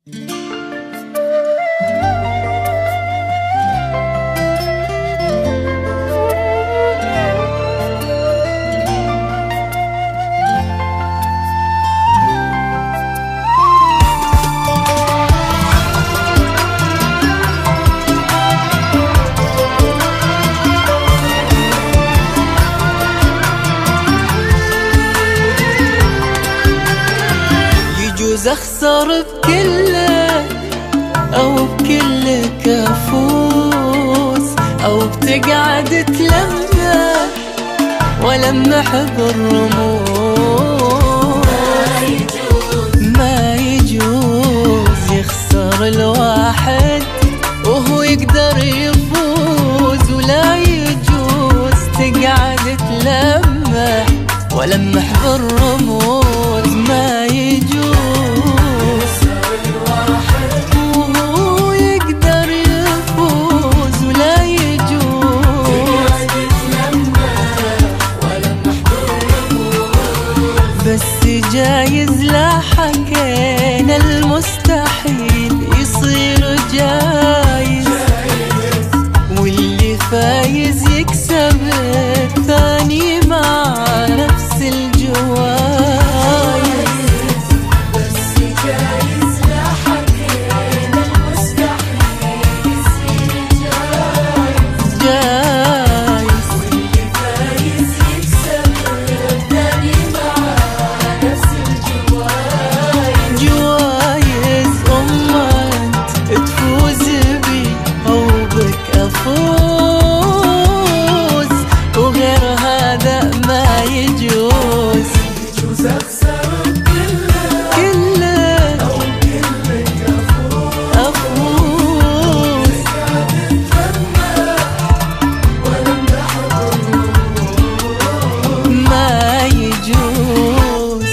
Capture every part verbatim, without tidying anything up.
يجوز اخسر بكلك او بكلك افوز، او بتقعد تلمح ولمح بالرموز. ما يجوز يخسر الواحد وهو يقدر يفوز، ولا يجوز تقعد تلمح ولمح بالرموز. ما يجوز وهو يقدر يفوز، ولا يجوز بس جايز لا حكينا المستحيل يصير جايز، واللي فايز يكسب الثاني مع نفس الجوايز. بس جايز لا حكينا المستحيل يصير جايز جايز، واللي فايز يكسب الثاني مع نفس الجوايز جوايز. أما انت تفوز بي او بك افوز، وغير هذا ما يجوز. يجوز اخسر بكلك كلك او بكلك افوز، قاعد تتلمح ولمح بالرموز. ما يجوز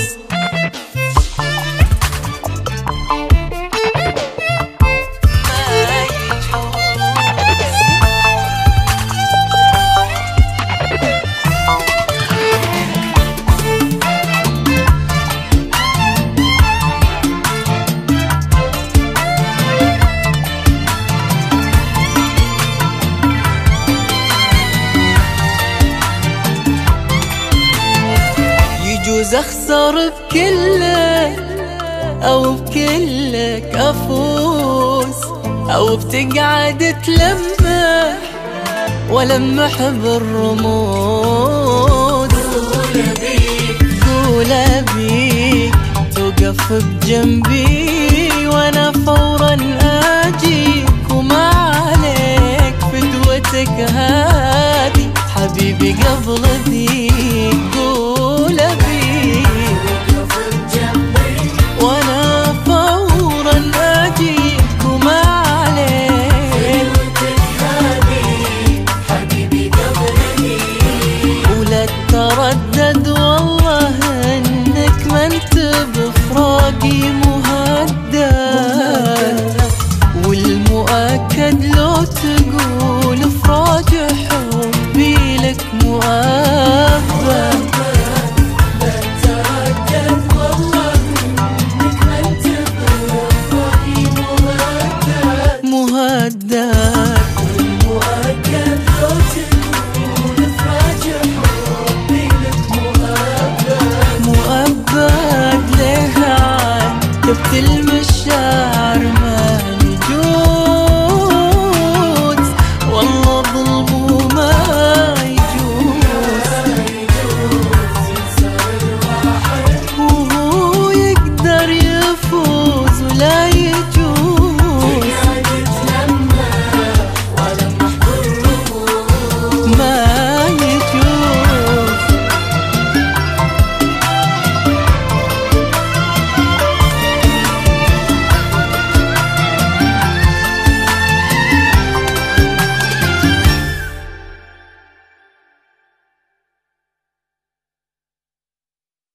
يجوز اخسر بكلك او بكلك افوز، او بتقعد تلمح ولمح بالرموز. قول بيك توقف بجنبي